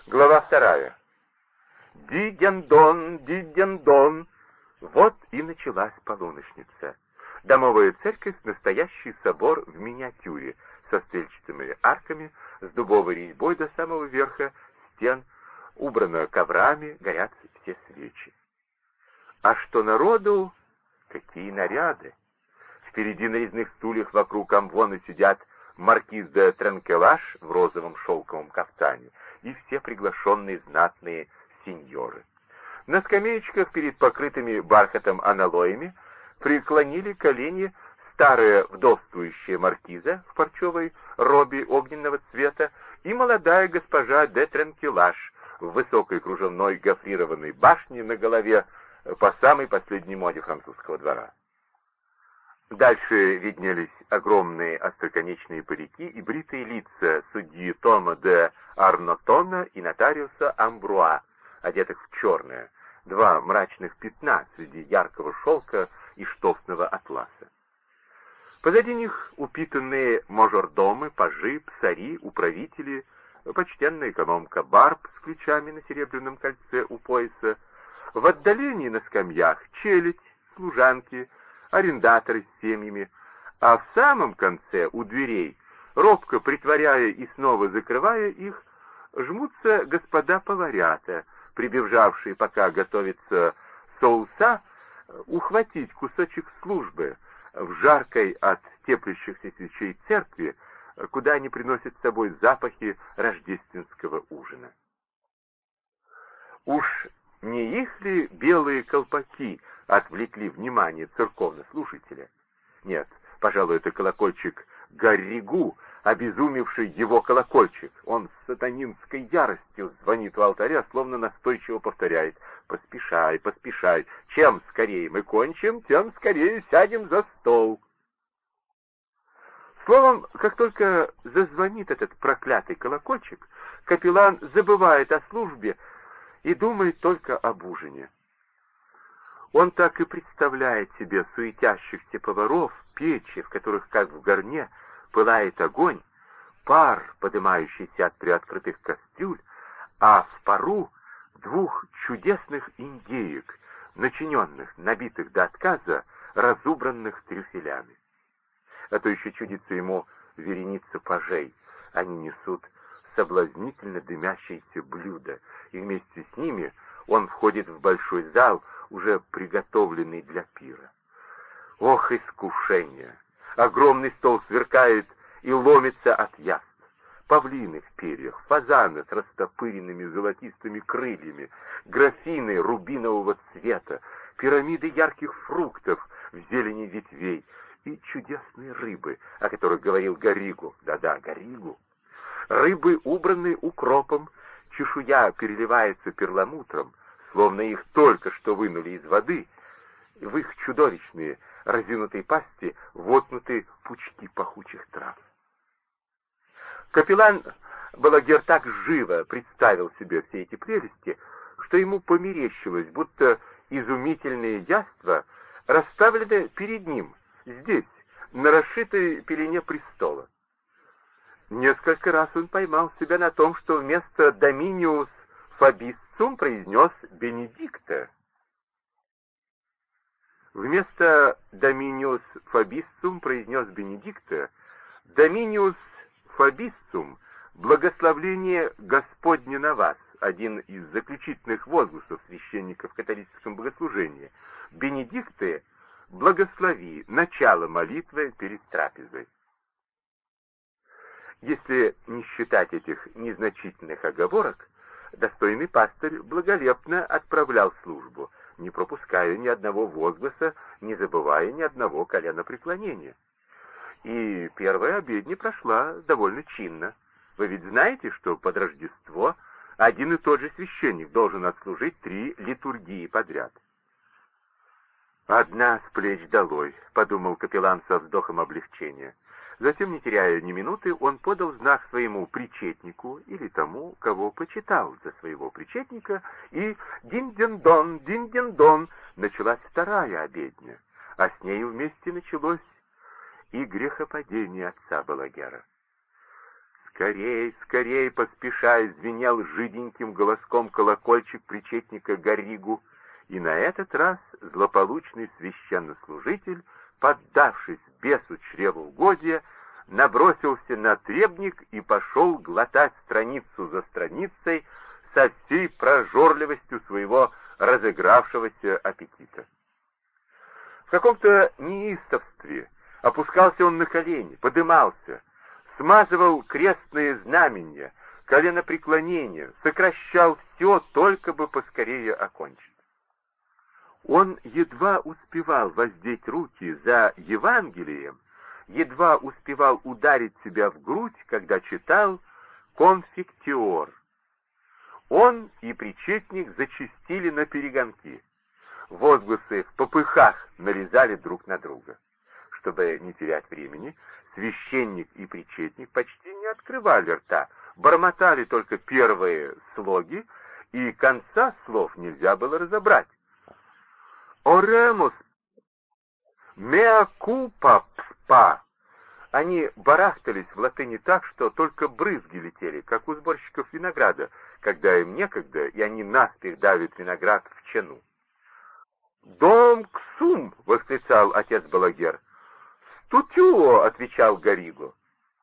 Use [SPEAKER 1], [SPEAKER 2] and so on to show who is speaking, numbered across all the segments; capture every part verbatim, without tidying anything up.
[SPEAKER 1] Глава вторая. Дидендон, дидендон. Вот и началась полуночница. Домовая церковь — настоящий собор в миниатюре, со стрельчатыми арками, с дубовой резьбой до самого верха стен, убрана коврами, горят все свечи. А что народу, какие наряды! Впереди на резных стульях вокруг амвона сидят маркиз де Тренкелаж в розовом шелковом кафтане и все приглашенные знатные сеньоры. На скамеечках перед покрытыми бархатом аналоями преклонили колени старая вдовствующая маркиза в парчевой робе огненного цвета и молодая госпожа де Тренкелаж в высокой кружевной гофрированной башне на голове по самой последней моде французского двора. Дальше виднелись огромные остроконечные парики и бритые лица судьи Тома де Арнотона и нотариуса Амбруа, одетых в черное, два мрачных пятна среди яркого шелка и штофного атласа. Позади них упитанные мажордомы, пажи, псари, управители, почтенная экономка Барб с ключами на серебряном кольце у пояса, в отдалении на скамьях челядь, служанки, арендаторы с семьями, а в самом конце, у дверей, робко притворяя и снова закрывая их, жмутся господа-поварята, прибежавшие, пока готовится соуса, ухватить кусочек службы в жаркой от теплящихся свечей церкви, куда они приносят с собой запахи рождественского ужина. Уж не их ли белые колпаки отвлекли внимание церковнослушателя? Нет, пожалуй, это колокольчик Гарригу, обезумевший его колокольчик. Он с сатанинской яростью звонит у алтаря, словно настойчиво повторяет: «Поспешай, поспешай, чем скорее мы кончим, тем скорее сядем за стол». Словом, как только зазвонит этот проклятый колокольчик, капеллан забывает о службе и думает только об ужине. Он так и представляет себе суетящихся поваров, печи, в которых, как в горне, пылает огонь, пар, поднимающийся от приоткрытых кастрюль, а в пару двух чудесных индеек, начиненных, набитых до отказа, разубранных трюфелями. А то еще чудится ему вереница пажей. Они несут соблазнительно дымящиеся блюда, и вместе с ними он входит в большой зал, уже приготовленный для пира. Ох, искушение! Огромный стол сверкает и ломится от яств. Павлины в перьях, фазаны с растопыренными золотистыми крыльями, графины рубинового цвета, пирамиды ярких фруктов в зелени ветвей и чудесные рыбы, о которых говорил Гарригу. Да-да, Гарригу. Рыбы, убранные укропом, чешуя переливается перламутром, словно их только что вынули из воды, в их чудовищные разинутые пасти воткнуты пучки пахучих трав. Капеллан Балагер так живо представил себе все эти прелести, что ему померещилось, будто изумительные яства расставлены перед ним, здесь, на расшитой пелене престола. Несколько раз он поймал себя на том, что вместо «Доминиус Фабиссум» произнес «Бенедикта». Вместо «Доминиус Фабиссум» произнес «Бенедикта», «Доминиус Фабиссум» — «Благословление Господне на вас», один из заключительных возгласов священников в католическом богослужении. «Бенедикты» — «Благослови», начало молитвы перед трапезой. Если не считать этих незначительных оговорок, достойный пастырь благолепно отправлял службу, не пропуская ни одного возгласа, не забывая ни одного коленопреклонения. И первая обедня прошла довольно чинно. Вы ведь знаете, что под Рождество один и тот же священник должен отслужить три литургии подряд. «Одна с плеч долой», — подумал капеллан со вздохом облегчения. Затем, не теряя ни минуты, он подал знак своему причетнику или тому, кого почитал за своего причетника, и дин-дин-дон, дин-дин-дон, началась вторая обедня, а с нею вместе началось и грехопадение отца Балагера. «Скорей, скорей, поспешай!» — звенел жиденьким голоском колокольчик причетника Гарригу, и на этот раз злополучный священнослужитель, поддавшись бесу чревоугодия, набросился на требник и пошел глотать страницу за страницей со всей прожорливостью своего разыгравшегося аппетита. В каком-то неистовстве опускался он на колени, подымался, смазывал крестные знамения, коленопреклонения, сокращал все, только бы поскорее окончить. Он едва успевал воздеть руки за Евангелием, едва успевал ударить себя в грудь, когда читал «Конфиктиор». Он и причетник зачастили на перегонки. Возгласы в попыхах налезали друг на друга. Чтобы не терять времени, священник и причетник почти не открывали рта, бормотали только первые слоги, и конца слов нельзя было разобрать. «Оремус! Меа купа пспа!» Они барахтались в латыни так, что только брызги летели, как у сборщиков винограда, когда им некогда, и они наспех давят виноград в чану. «Дом ксум!» — восклицал отец Балагер. «Стутюо!» — отвечал Гарригу.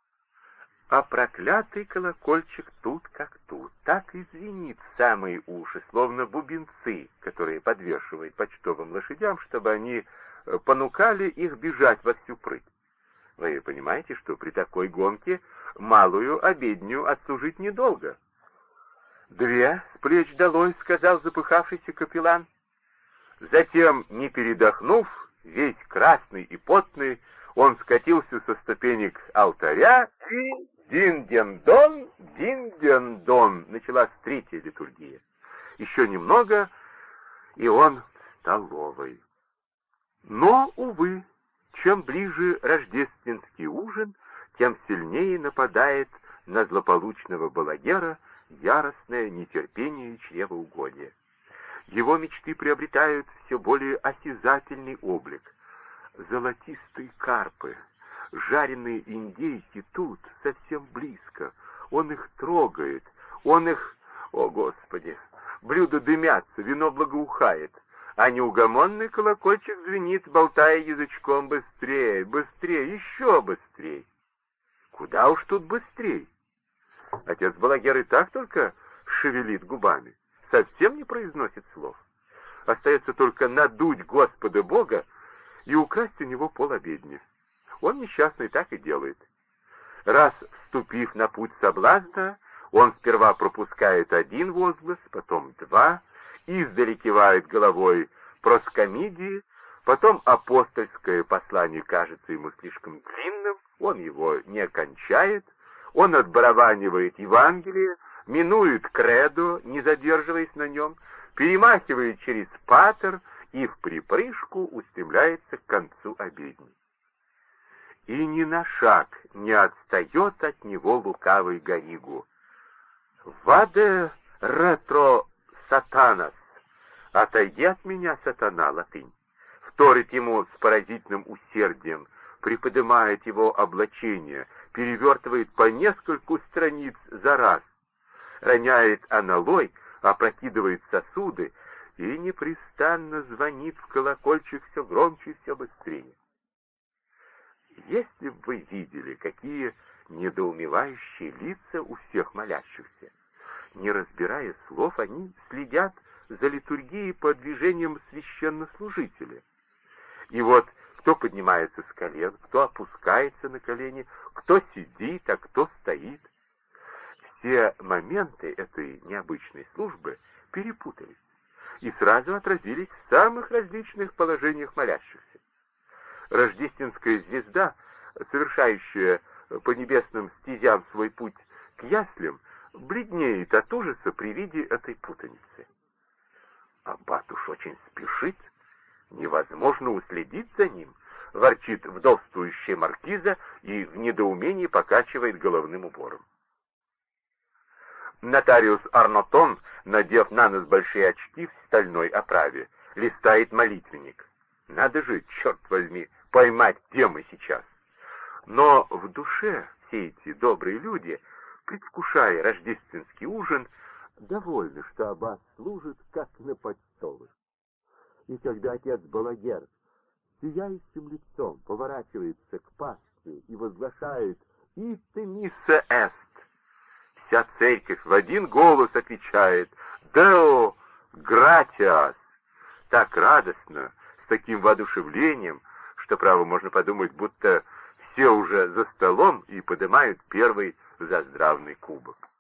[SPEAKER 1] А проклятый колокольчик тут как тут, так и звенит в самые уши, словно бубенцы, которые подвешивают почтовым лошадям, чтобы они понукали их бежать во всю прыть. Вы понимаете, что при такой гонке малую обедню отслужить недолго? «Две с плеч долой», — сказал запыхавшийся капеллан. Затем, не передохнув, весь красный и потный, он скатился со ступенек алтаря, и дин-ден-дон, дин-ден-дон, началась третья литургия. Еще немного, и он в столовой. Но, увы, чем ближе рождественский ужин, тем сильнее нападает на злополучного Балагера яростное нетерпение и чревоугодие. Его мечты приобретают все более осязательный облик. Золотистые карпы, жареные индейки тут, совсем близко. Он их трогает, он их... О, Господи! Блюда дымятся, вино благоухает, а неугомонный колокольчик звенит, болтая язычком: быстрее, быстрее, еще быстрее. Куда уж тут быстрее? Отец Балагер и так только шевелит губами, совсем не произносит слов. Остается только надуть Господа Бога и украсть у него полобедни. Он несчастный так и делает. Раз вступив на путь соблазна, он сперва пропускает один возглас, потом два, издали кивает головой проскомидии, потом апостольское послание кажется ему слишком длинным, он его не окончает, он отбарабанивает Евангелие, минует кредо, не задерживаясь на нем, перемахивает через патер и в припрыжку устремляется к концу обедни. И ни на шаг не отстает от него лукавый Гарригу. «Ваде ретро сатанас! Отойди от меня, сатана!» — латынь. Вторит ему с поразительным усердием, приподнимает его облачение, перевертывает по нескольку страниц за раз, роняет аналой, опрокидывает сосуды и непрестанно звонит в колокольчик все громче и все быстрее. Если бы вы видели, какие недоумевающие лица у всех молящихся, не разбирая слов, они следят за литургией по движениям священнослужителя. И вот кто поднимается с колен, кто опускается на колени, кто сидит, а кто стоит. Все моменты этой необычной службы перепутались и сразу отразились в самых различных положениях молящихся. Рождественская звезда, совершающая по небесным стезям свой путь к яслям, бледнеет от ужаса при виде этой путаницы. Аббат уж очень спешит, невозможно уследить за ним, ворчит вдовствующая маркиза и в недоумении покачивает головным убором. Нотариус Арнотон, надев на нос большие очки в стальной оправе, листает молитвенник. Надо же, черт возьми, поймать, где мы сейчас. Но в душе все эти добрые люди предвкушая рождественский ужин, довольны, что аббат служит, как на почтовых. И когда отец Балагер сияющим лицом поворачивается к пастве и возглашает «Ите мисса эст», вся церковь в один голос отвечает «Део гратиас», так радостно, с таким воодушевлением, что, право, можно подумать, будто все уже за столом и поднимают первый заздравный кубок.